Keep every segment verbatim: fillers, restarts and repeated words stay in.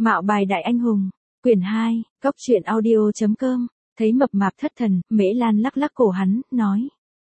Mạo bài đại anh hùng, quyển hai, cốc truyện audio chấm com, thấy mập mạp thất thần, Mễ Lan lắc lắc cổ hắn, nói.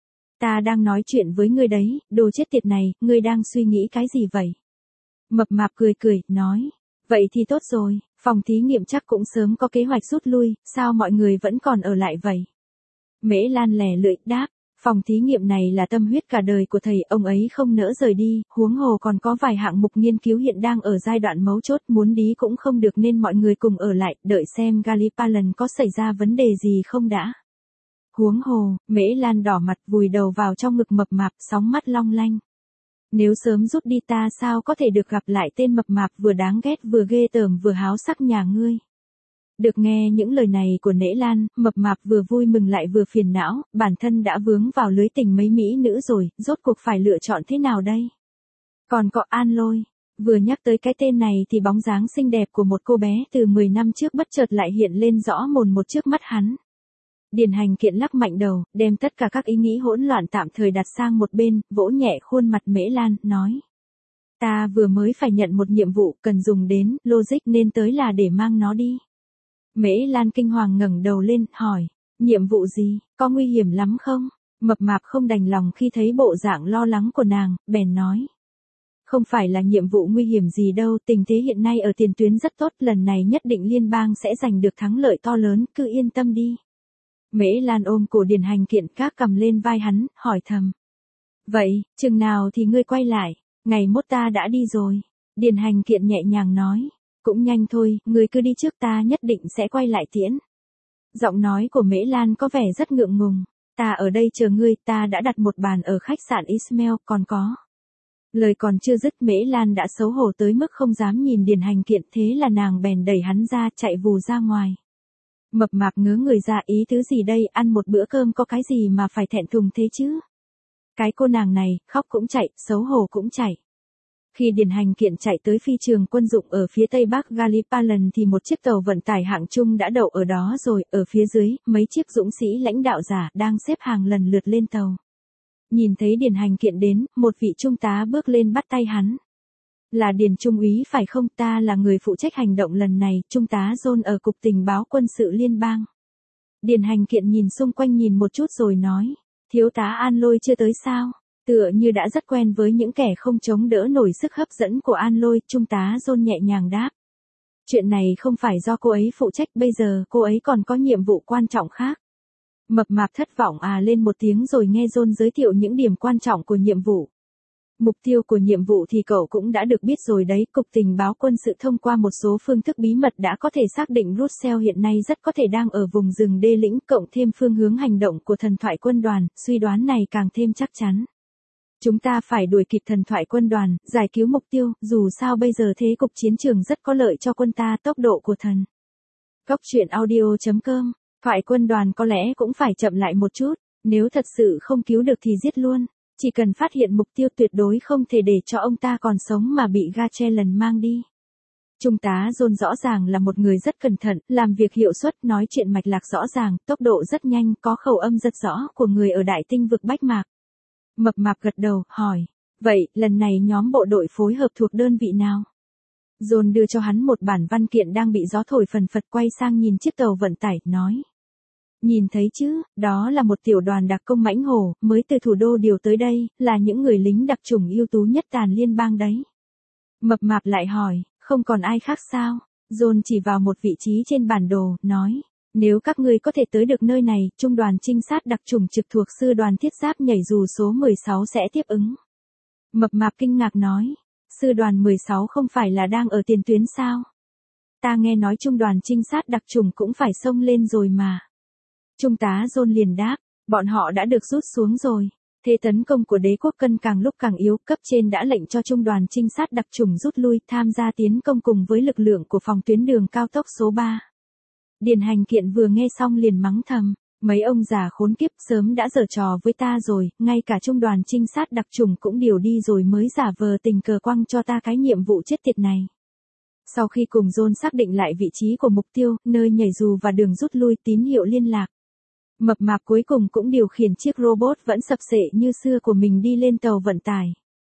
Ta đang nói chuyện với ngươi đấy, đồ chết tiệt này, ngươi đang suy nghĩ cái gì vậy? Mập mạp cười cười, nói. Vậy thì tốt rồi, phòng thí nghiệm chắc cũng sớm có kế hoạch rút lui, sao mọi người vẫn còn ở lại vậy? Mễ Lan lẻ lưỡi, đáp. Phòng thí nghiệm này là tâm huyết cả đời của thầy, ông ấy không nỡ rời đi, huống hồ còn có vài hạng mục nghiên cứu hiện đang ở giai đoạn mấu chốt, muốn đi cũng không được nên mọi người cùng ở lại, đợi xem Galipalan có xảy ra vấn đề gì không đã. Huống hồ, Mễ Lan đỏ mặt vùi đầu vào trong ngực mập mạp, sóng mắt long lanh. Nếu sớm rút đi ta sao có thể được gặp lại tên mập mạp vừa đáng ghét vừa ghê tởm vừa háo sắc nhà ngươi. Được nghe những lời này của Mễ Lan, mập mạp vừa vui mừng lại vừa phiền não, bản thân đã vướng vào lưới tình mấy mỹ nữ rồi, rốt cuộc phải lựa chọn thế nào đây? Còn có An Lôi, vừa nhắc tới cái tên này thì bóng dáng xinh đẹp của một cô bé từ mười năm trước bất chợt lại hiện lên rõ mồn một trước mắt hắn. Điền Hành Kiện lắc mạnh đầu, đem tất cả các ý nghĩ hỗn loạn tạm thời đặt sang một bên, vỗ nhẹ khuôn mặt Mễ Lan, nói. Ta vừa mới phải nhận một nhiệm vụ cần dùng đến logic nên tới là để mang nó đi. Mễ Lan kinh hoàng ngẩng đầu lên, hỏi, nhiệm vụ gì, có nguy hiểm lắm không? Mập mạp không đành lòng khi thấy bộ dạng lo lắng của nàng, bèn nói. Không phải là nhiệm vụ nguy hiểm gì đâu, tình thế hiện nay ở tiền tuyến rất tốt, lần này nhất định liên bang sẽ giành được thắng lợi to lớn, cứ yên tâm đi. Mễ Lan ôm cổ Điền Hành Kiện các cầm lên vai hắn, hỏi thầm. Vậy, chừng nào thì ngươi quay lại, ngày mốt ta đã đi rồi. Điền Hành Kiện nhẹ nhàng nói. Cũng nhanh thôi, ngươi cứ đi trước ta nhất định sẽ quay lại tiễn. Giọng nói của Mễ Lan có vẻ rất ngượng ngùng. Ta ở đây chờ ngươi, ta đã đặt một bàn ở khách sạn Ismail, còn có. Lời còn chưa dứt Mễ Lan đã xấu hổ tới mức không dám nhìn Điền Hành Kiện, thế là nàng bèn đẩy hắn ra, chạy vù ra ngoài. Mập mạp ngớ người ra, ý thứ gì đây, ăn một bữa cơm có cái gì mà phải thẹn thùng thế chứ? Cái cô nàng này, khóc cũng chạy, xấu hổ cũng chạy. Khi Điền Hành Kiện chạy tới phi trường quân dụng ở phía tây bắc Galipalan thì một chiếc tàu vận tải hạng trung đã đậu ở đó rồi, ở phía dưới, mấy chiếc dũng sĩ lãnh đạo giả đang xếp hàng lần lượt lên tàu. Nhìn thấy Điền Hành Kiện đến, một vị trung tá bước lên bắt tay hắn. Là Điền Trung úy phải không, ta là người phụ trách hành động lần này, Trung tá John ở Cục Tình báo Quân sự Liên bang. Điền Hành Kiện nhìn xung quanh nhìn một chút rồi nói, thiếu tá An Lôi chưa tới sao? Tựa như đã rất quen với những kẻ không chống đỡ nổi sức hấp dẫn của An Lôi, Trung tá John nhẹ nhàng đáp. Chuyện này không phải do cô ấy phụ trách, bây giờ cô ấy còn có nhiệm vụ quan trọng khác. Mập mạp thất vọng à lên một tiếng rồi nghe John giới thiệu những điểm quan trọng của nhiệm vụ. Mục tiêu của nhiệm vụ thì cậu cũng đã được biết rồi đấy, Cục Tình báo Quân sự thông qua một số phương thức bí mật đã có thể xác định Russell hiện nay rất có thể đang ở vùng rừng đê lĩnh, cộng thêm phương hướng hành động của thần thoại quân đoàn, suy đoán này càng thêm chắc chắn. Chúng ta phải đuổi kịp thần thoại quân đoàn, giải cứu mục tiêu, dù sao bây giờ thế cục chiến trường rất có lợi cho quân ta, tốc độ của thần. Cốc truyện audio chấm com, thoại quân đoàn có lẽ cũng phải chậm lại một chút, nếu thật sự không cứu được thì giết luôn, chỉ cần phát hiện mục tiêu tuyệt đối không thể để cho ông ta còn sống mà bị Gatchelan mang đi. Trung tá John rõ ràng là một người rất cẩn thận, làm việc hiệu suất, nói chuyện mạch lạc rõ ràng, tốc độ rất nhanh, có khẩu âm rất rõ của người ở đại tinh vực Bách Mạc. Mập mạp gật đầu, hỏi, vậy, lần này nhóm bộ đội phối hợp thuộc đơn vị nào? John đưa cho hắn một bản văn kiện đang bị gió thổi phần phật, quay sang nhìn chiếc tàu vận tải, nói. Nhìn thấy chứ, đó là một tiểu đoàn đặc công mãnh hổ, mới từ thủ đô điều tới đây, là những người lính đặc chủng ưu tú nhất toàn liên bang đấy. Mập mạp lại hỏi, không còn ai khác sao? John chỉ vào một vị trí trên bản đồ, nói. Nếu các ngươi có thể tới được nơi này, trung đoàn trinh sát đặc chủng trực thuộc sư đoàn thiết giáp nhảy dù số mười sáu sẽ tiếp ứng. Mập mạp kinh ngạc nói, sư đoàn mười sáu không phải là đang ở tiền tuyến sao? Ta nghe nói trung đoàn trinh sát đặc chủng cũng phải xông lên rồi mà. Trung tá John liền đáp, bọn họ đã được rút xuống rồi. Thế tấn công của đế quốc cân càng lúc càng yếu, cấp trên đã lệnh cho trung đoàn trinh sát đặc chủng rút lui, tham gia tiến công cùng với lực lượng của phòng tuyến đường cao tốc số ba. Điền Hành Kiện vừa nghe xong liền mắng thầm, mấy ông già khốn kiếp sớm đã giở trò với ta rồi, ngay cả trung đoàn trinh sát đặc chủng cũng điều đi rồi mới giả vờ tình cờ quăng cho ta cái nhiệm vụ chết tiệt này. Sau khi cùng John xác định lại vị trí của mục tiêu, nơi nhảy dù và đường rút lui, tín hiệu liên lạc. Mập mạp cuối cùng cũng điều khiển chiếc robot vẫn sập sệ như xưa của mình đi lên tàu vận tải.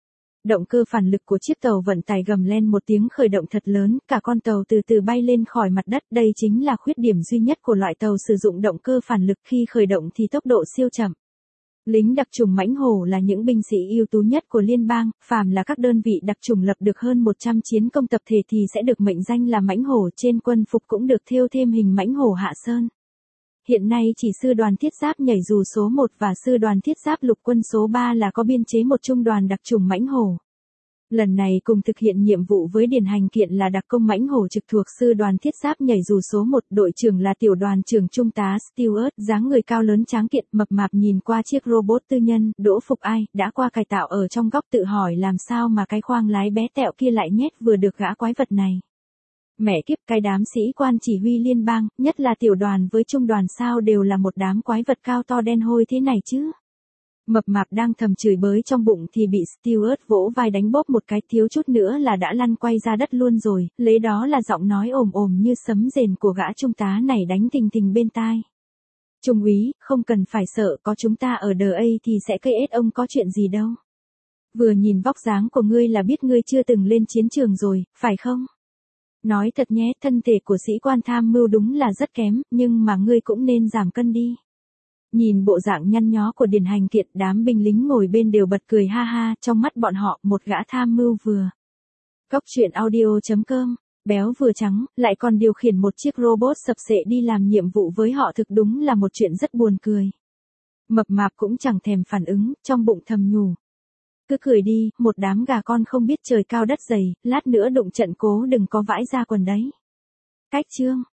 Động cơ phản lực của chiếc tàu vận tải gầm lên một tiếng khởi động thật lớn, cả con tàu từ từ bay lên khỏi mặt đất. Đây chính là khuyết điểm duy nhất của loại tàu sử dụng động cơ phản lực, khi khởi động thì tốc độ siêu chậm. Lính đặc chủng mãnh hổ là những binh sĩ ưu tú nhất của liên bang, phàm là các đơn vị đặc chủng lập được hơn một trăm chiến công tập thể thì sẽ được mệnh danh là mãnh hổ, trên quân phục cũng được thêu thêm hình mãnh hổ Hạ Sơn. Hiện nay chỉ sư đoàn thiết giáp nhảy dù số một và sư đoàn thiết giáp lục quân số ba là có biên chế một trung đoàn đặc chủng mãnh hổ. Lần này cùng thực hiện nhiệm vụ với Điền Hành Kiện là đặc công mãnh hổ trực thuộc sư đoàn thiết giáp nhảy dù số một, đội trưởng là tiểu đoàn trưởng trung tá Stewart, dáng người cao lớn tráng kiện, mập mạp, nhìn qua chiếc robot tư nhân. Đỗ Phục Ai, đã qua cải tạo ở trong góc tự hỏi làm sao mà cái khoang lái bé tẹo kia lại nhét vừa được gã quái vật này. Mẹ kiếp, cái đám sĩ quan chỉ huy liên bang, nhất là tiểu đoàn với trung đoàn sao đều là một đám quái vật cao to đen hôi thế này chứ. Mập mạp đang thầm chửi bới trong bụng thì bị Stewart vỗ vai đánh bóp một cái, thiếu chút nữa là đã lăn quay ra đất luôn rồi, lấy đó là giọng nói ồm ồm như sấm rền của gã trung tá này đánh thình thình bên tai. Trung úy, không cần phải sợ, có chúng ta ở đờ ấy thì sẽ cây ết ông có chuyện gì đâu. Vừa nhìn vóc dáng của ngươi là biết ngươi chưa từng lên chiến trường rồi, phải không? Nói thật nhé, thân thể của sĩ quan tham mưu đúng là rất kém, nhưng mà ngươi cũng nên giảm cân đi. Nhìn bộ dạng nhăn nhó của Điền Hành Kiện, đám binh lính ngồi bên đều bật cười ha ha, trong mắt bọn họ, một gã tham mưu vừa. Cóc truyện audio chấm com, béo vừa trắng, lại còn điều khiển một chiếc robot sập sệ đi làm nhiệm vụ với họ, thực đúng là một chuyện rất buồn cười. Mập mạp cũng chẳng thèm phản ứng, trong bụng thầm nhủ. Cứ cười đi, một đám gà con không biết trời cao đất dày, lát nữa đụng trận cố đừng có vãi ra quần đấy. Cách chương.